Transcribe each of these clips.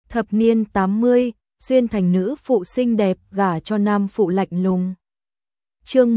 Thập niên 80, xuyên thành nữ phụ xinh đẹp gả cho nam phụ lạnh lùng. Chương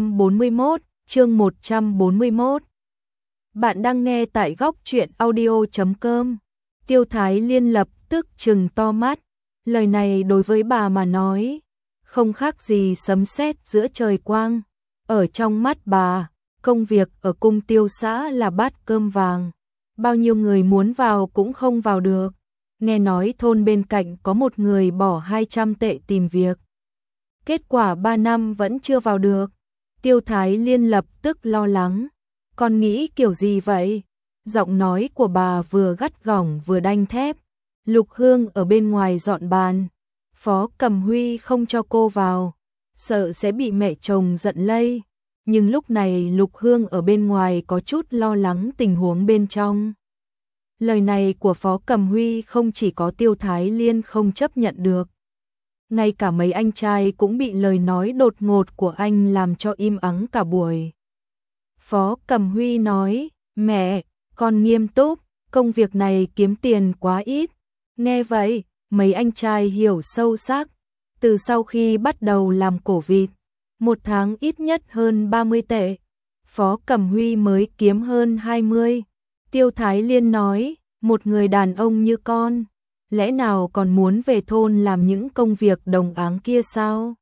141, chương 141. Bạn đang nghe tại góc truyện audio.com. Tiêu Thái Liên lập tức trừng to mắt. Lời này đối với bà mà nói, không khác gì sấm sét giữa trời quang. Ở trong mắt bà, công việc ở cung tiêu xã là bát cơm vàng. Bao nhiêu người muốn vào cũng không vào được. Nghe nói thôn bên cạnh có một người bỏ 200 tệ tìm việc. Kết quả 3 năm vẫn chưa vào được. Tiêu Thái Liên lập tức lo lắng. Con nghĩ kiểu gì vậy? Giọng nói của bà vừa gắt gỏng vừa đanh thép. Lục Hương ở bên ngoài dọn bàn. Phó Cầm Huy không cho cô vào, sợ sẽ bị mẹ chồng giận lây. Nhưng lúc này Lục Hương ở bên ngoài có chút lo lắng tình huống bên trong. Lời này của Phó Cầm Huy không chỉ có Tiêu Thái Liên không chấp nhận được. Ngay cả mấy anh trai cũng bị lời nói đột ngột của anh làm cho im ắng cả buổi. Phó Cầm Huy nói, mẹ, con nghiêm túc, công việc này kiếm tiền quá ít. Nghe vậy, mấy anh trai hiểu sâu sắc. Từ sau khi bắt đầu làm cổ vịt, một tháng ít nhất hơn 30 tệ. Phó Cầm Huy mới kiếm hơn 20. Tiêu Thái Liên nói, một người đàn ông như con, lẽ nào còn muốn về thôn làm những công việc đồng áng kia sao?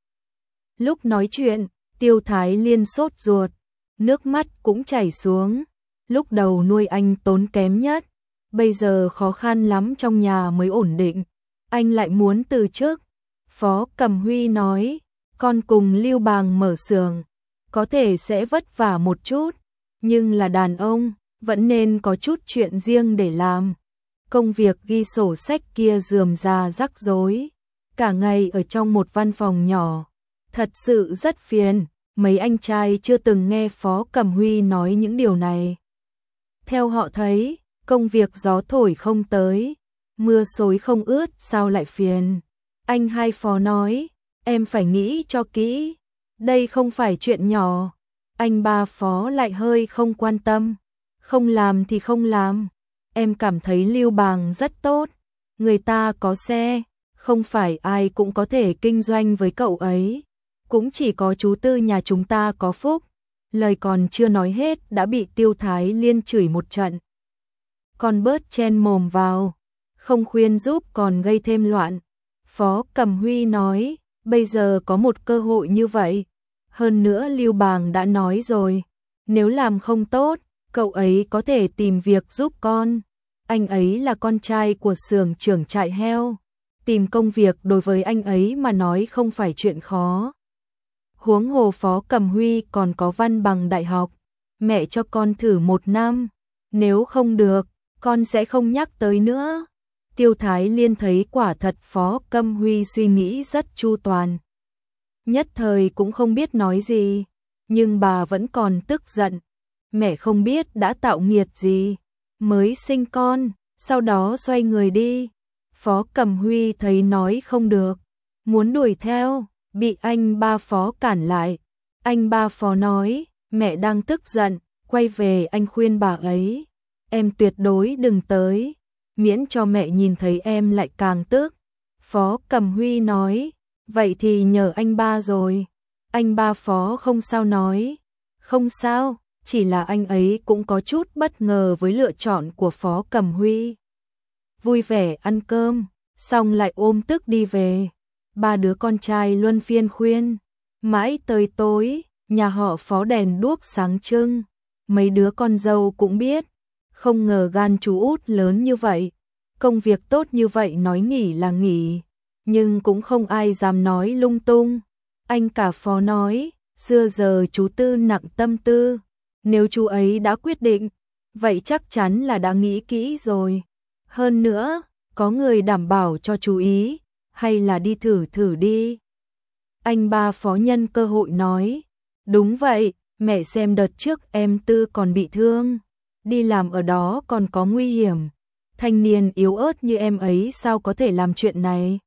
Lúc nói chuyện, Tiêu Thái Liên sốt ruột, nước mắt cũng chảy xuống. Lúc đầu nuôi anh tốn kém nhất, bây giờ khó khăn lắm trong nhà mới ổn định. Anh lại muốn từ chức. Phó Cầm Huy nói, con cùng Lưu Bàng mở xưởng, có thể sẽ vất vả một chút, nhưng là đàn ông, vẫn nên có chút chuyện riêng để làm. Công việc ghi sổ sách kia rườm rà rắc rối, cả ngày ở trong một văn phòng nhỏ, thật sự rất phiền. Mấy anh trai chưa từng nghe Phó Cầm Huy nói những điều này. Theo họ thấy, công việc gió thổi không tới, mưa xối không ướt sao lại phiền. Anh hai Phó nói, em phải nghĩ cho kỹ, đây không phải chuyện nhỏ. Anh ba Phó lại hơi không quan tâm, không làm thì không làm. Em cảm thấy Lưu Bàng rất tốt, người ta có xe, không phải ai cũng có thể kinh doanh với cậu ấy. Cũng chỉ có chú Tư nhà chúng ta có phúc. Lời còn chưa nói hết đã bị Tiêu Thái Liên chửi một trận. Con bớt chen mồm vào, không khuyên giúp còn gây thêm loạn. Phó Cầm Huy nói, bây giờ có một cơ hội như vậy. Hơn nữa Lưu Bàng đã nói rồi, nếu làm không tốt, cậu ấy có thể tìm việc giúp con. Anh ấy là con trai của xưởng trưởng trại heo. Tìm công việc đối với anh ấy mà nói không phải chuyện khó. Huống hồ Phó Cầm Huy còn có văn bằng đại học. Mẹ cho con thử 1 năm. Nếu không được, con sẽ không nhắc tới nữa. Tiêu Thái Liên thấy quả thật Phó Cầm Huy suy nghĩ rất chu toàn. Nhất thời cũng không biết nói gì. Nhưng bà vẫn còn tức giận. Mẹ không biết đã tạo nghiệt gì, mới sinh con, sau đó xoay người đi. Phó Cầm Huy thấy nói không được, muốn đuổi theo, bị anh ba Phó cản lại. Anh ba Phó nói, mẹ đang tức giận, quay về anh khuyên bà ấy. Em tuyệt đối đừng tới, miễn cho mẹ nhìn thấy em lại càng tức. Phó Cầm Huy nói, vậy thì nhờ anh ba rồi. Anh ba Phó không sao nói, không sao, chỉ là anh ấy cũng có chút bất ngờ với lựa chọn của Phó Cầm Huy. Vui vẻ ăn cơm, xong lại ôm tức đi về. 3 đứa con trai luân phiên khuyên. Mãi tới tối, nhà họ Phó đèn đuốc sáng trưng. Mấy đứa con dâu cũng biết, không ngờ gan chú út lớn như vậy. Công việc tốt như vậy nói nghỉ là nghỉ, nhưng cũng không ai dám nói lung tung. Anh cả Phó nói, xưa giờ chú Tư nặng tâm tư. Nếu chú ấy đã quyết định, vậy chắc chắn là đã nghĩ kỹ rồi. Hơn nữa, có người đảm bảo cho chú ý, hay là đi thử thử đi. Anh ba Phó nhân cơ hội nói, đúng vậy, mẹ xem đợt trước em Tư còn bị thương, đi làm ở đó còn có nguy hiểm. Thanh niên yếu ớt như em ấy sao có thể làm chuyện này.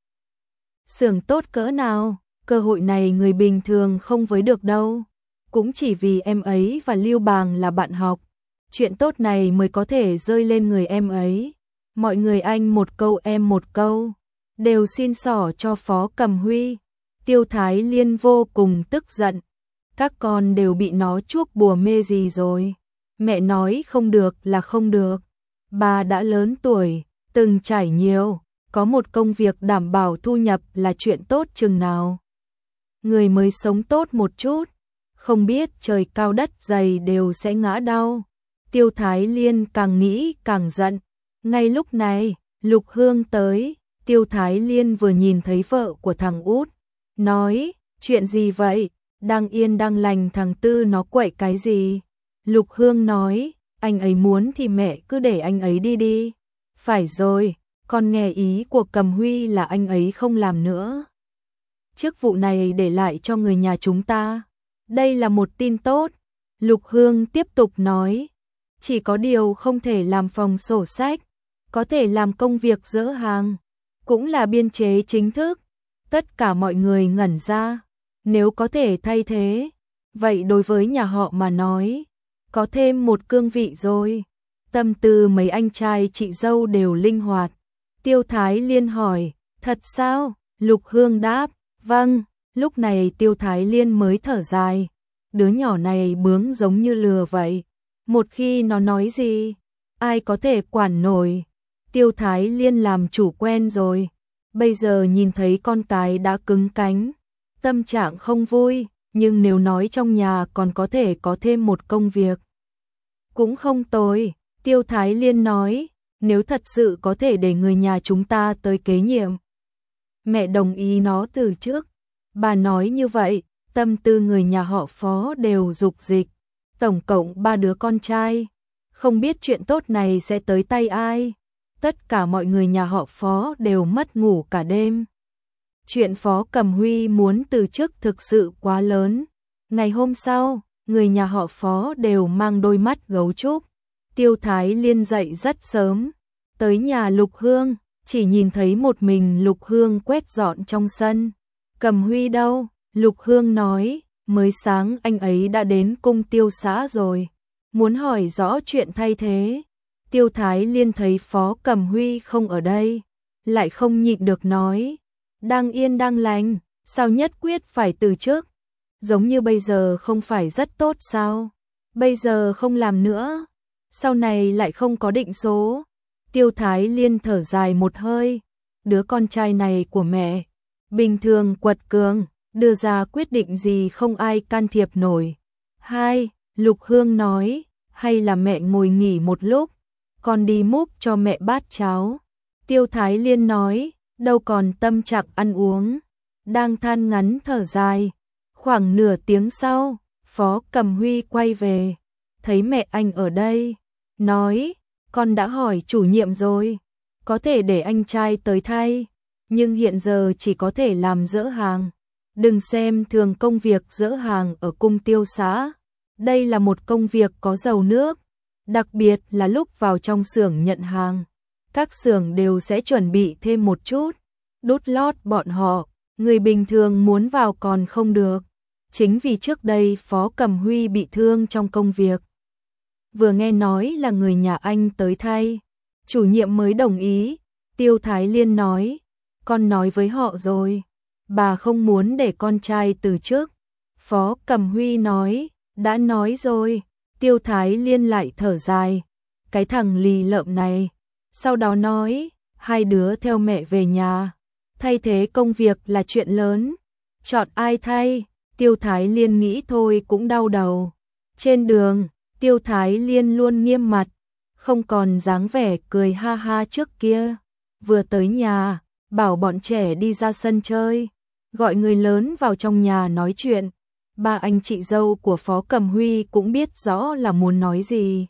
Xưởng tốt cỡ nào, cơ hội này người bình thường không với được đâu. Cũng chỉ vì em ấy và Lưu Bàng là bạn học, chuyện tốt này mới có thể rơi lên người em ấy. Mọi người anh một câu em một câu, đều xin xỏ cho Phó Cầm Huy. Tiêu Thái Liên vô cùng tức giận. Các con đều bị nó chuốc bùa mê gì rồi? Mẹ nói không được là không được. Bà đã lớn tuổi, từng trải nhiều, có một công việc đảm bảo thu nhập là chuyện tốt chừng nào. Người mới sống tốt một chút, không biết trời cao đất dày đều sẽ ngã đau. Tiêu Thái Liên càng nghĩ càng giận. Ngay lúc này, Lục Hương tới, Tiêu Thái Liên vừa nhìn thấy vợ của thằng út, nói, chuyện gì vậy? Đang yên đang lành thằng Tư nó quậy cái gì? Lục Hương nói, anh ấy muốn thì mẹ cứ để anh ấy đi đi. Phải rồi, con nghe ý của Cầm Huy là anh ấy không làm nữa. Chức vụ này để lại cho người nhà chúng ta. Đây là một tin tốt. Lục Hương tiếp tục nói, chỉ có điều không thể làm phòng sổ sách, có thể làm công việc dỡ hàng, cũng là biên chế chính thức. Tất cả mọi người ngẩn ra, nếu có thể thay thế, vậy đối với nhà họ mà nói, có thêm một cương vị rồi. Tâm tư mấy anh trai chị dâu đều linh hoạt. Tiêu Thái Liên hỏi, thật sao? Lục Hương đáp, vâng. Lúc này Tiêu Thái Liên mới thở dài. Đứa nhỏ này bướng giống như lừa vậy. Một khi nó nói gì, ai có thể quản nổi. Tiêu Thái Liên làm chủ quen rồi. Bây giờ nhìn thấy con cái đã cứng cánh, tâm trạng không vui, nhưng nếu nói trong nhà còn có thể có thêm một công việc, cũng không tồi. Tiêu Thái Liên nói, nếu thật sự có thể để người nhà chúng ta tới kế nhiệm, mẹ đồng ý nó từ trước. Bà nói như vậy, tâm tư người nhà họ Phó đều dục dịch. Tổng cộng 3 đứa con trai, không biết chuyện tốt này sẽ tới tay ai. Tất cả mọi người nhà họ Phó đều mất ngủ cả đêm. Chuyện Phó Cầm Huy muốn từ chức thực sự quá lớn. Ngày hôm sau, người nhà họ Phó đều mang đôi mắt gấu trúc. Tiêu Thái Liên dậy rất sớm, tới nhà Lục Hương, chỉ nhìn thấy một mình Lục Hương quét dọn trong sân. Cầm Huy đâu? Lục Hương nói, mới sáng anh ấy đã đến cung Tiêu xã rồi, muốn hỏi rõ chuyện thay thế. Tiêu Thái Liên thấy Phó Cầm Huy không ở đây, lại không nhịn được nói, đang yên đang lành, sao nhất quyết phải từ chức? Giống như bây giờ không phải rất tốt sao? Bây giờ không làm nữa, sau này lại không có định số. Tiêu Thái Liên thở dài một hơi, đứa con trai này của mẹ, bình thường quật cường, đưa ra quyết định gì không ai can thiệp nổi. Hai, Lục Hương nói, hay là mẹ ngồi nghỉ một lúc, con đi múc cho mẹ bát cháo. Tiêu Thái Liên nói, đâu còn tâm trạng ăn uống, đang than ngắn thở dài. Khoảng nửa tiếng sau, Phó Cầm Huy quay về, thấy mẹ anh ở đây, nói, con đã hỏi chủ nhiệm rồi, có thể để anh trai tới thay, nhưng hiện giờ chỉ có thể làm dỡ hàng. Đừng xem thường công việc dỡ hàng ở cung Tiêu xã, đây là một công việc có dầu nước, đặc biệt là lúc vào trong xưởng nhận hàng. Các xưởng đều sẽ chuẩn bị thêm một chút, đút lót bọn họ, người bình thường muốn vào còn không được. Chính vì trước đây Phó Cầm Huy bị thương trong công việc, vừa nghe nói là người nhà anh tới thay, chủ nhiệm mới đồng ý. Tiêu Thái Liên nói, con nói với họ rồi, bà không muốn để con trai từ chức. Phó Cầm Huy nói, đã nói rồi. Tiêu Thái Liên lại thở dài, cái thằng lì lợm này. Sau đó nói, hai đứa theo mẹ về nhà, thay thế công việc là chuyện lớn, chọn ai thay? Tiêu Thái Liên nghĩ thôi cũng đau đầu. Trên đường, Tiêu Thái Liên luôn nghiêm mặt, không còn dáng vẻ cười ha ha trước kia. Vừa tới nhà, bảo bọn trẻ đi ra sân chơi, gọi người lớn vào trong nhà nói chuyện. Ba anh chị dâu của Phó Cầm Huy cũng biết rõ là muốn nói gì,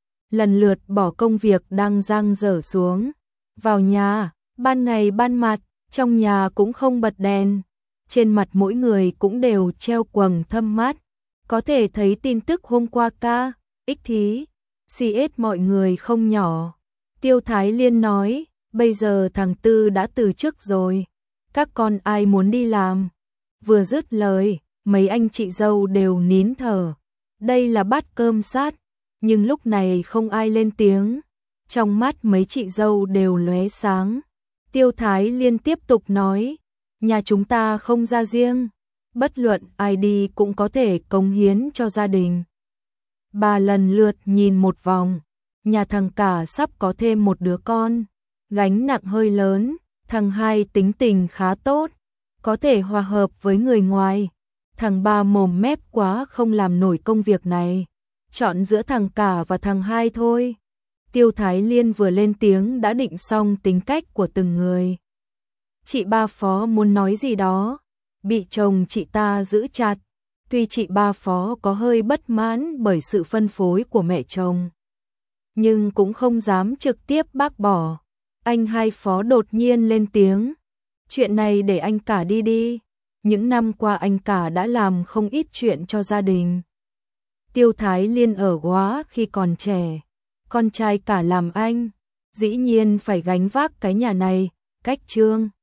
lần lượt bỏ công việc đang dang dở xuống, vào nhà. Ban ngày ban mặt, trong nhà cũng không bật đèn, trên mặt mỗi người cũng đều treo quầng thâm mắt, có thể thấy tin tức hôm qua ca, ích thí, CS mọi người không nhỏ. Tiêu Thái Liên nói, bây giờ thằng Tư đã từ chức rồi, các con ai muốn đi làm? Vừa dứt lời, mấy anh chị dâu đều nín thở. Đây là bát cơm sát, nhưng lúc này không ai lên tiếng, Trong mắt mấy chị dâu đều lóe sáng. Tiêu Thái Liên tiếp tục nói, nhà chúng ta không ra riêng, bất luận ai đi cũng có thể cống hiến cho gia đình. Bà lần lượt nhìn một vòng, nhà thằng cả sắp có thêm một đứa con, gánh nặng hơi lớn, thằng hai tính tình khá tốt, có thể hòa hợp với người ngoài, thằng ba mồm mép quá không làm nổi công việc này, chọn giữa thằng cả và thằng hai thôi. Tiêu Thái Liên vừa lên tiếng đã định xong tính cách của từng người. Chị ba Phó muốn nói gì đó, bị chồng chị ta giữ chặt. Tuy chị ba Phó có hơi bất mãn bởi sự phân phối của mẹ chồng, nhưng cũng không dám trực tiếp bác bỏ. Anh hai Phó đột nhiên lên tiếng, chuyện này để anh cả đi đi. Những năm qua anh cả đã làm không ít chuyện cho gia đình. Tiêu Thái Liên ở quá khi còn trẻ, con trai cả làm anh, dĩ nhiên phải gánh vác cái nhà này, cách Trương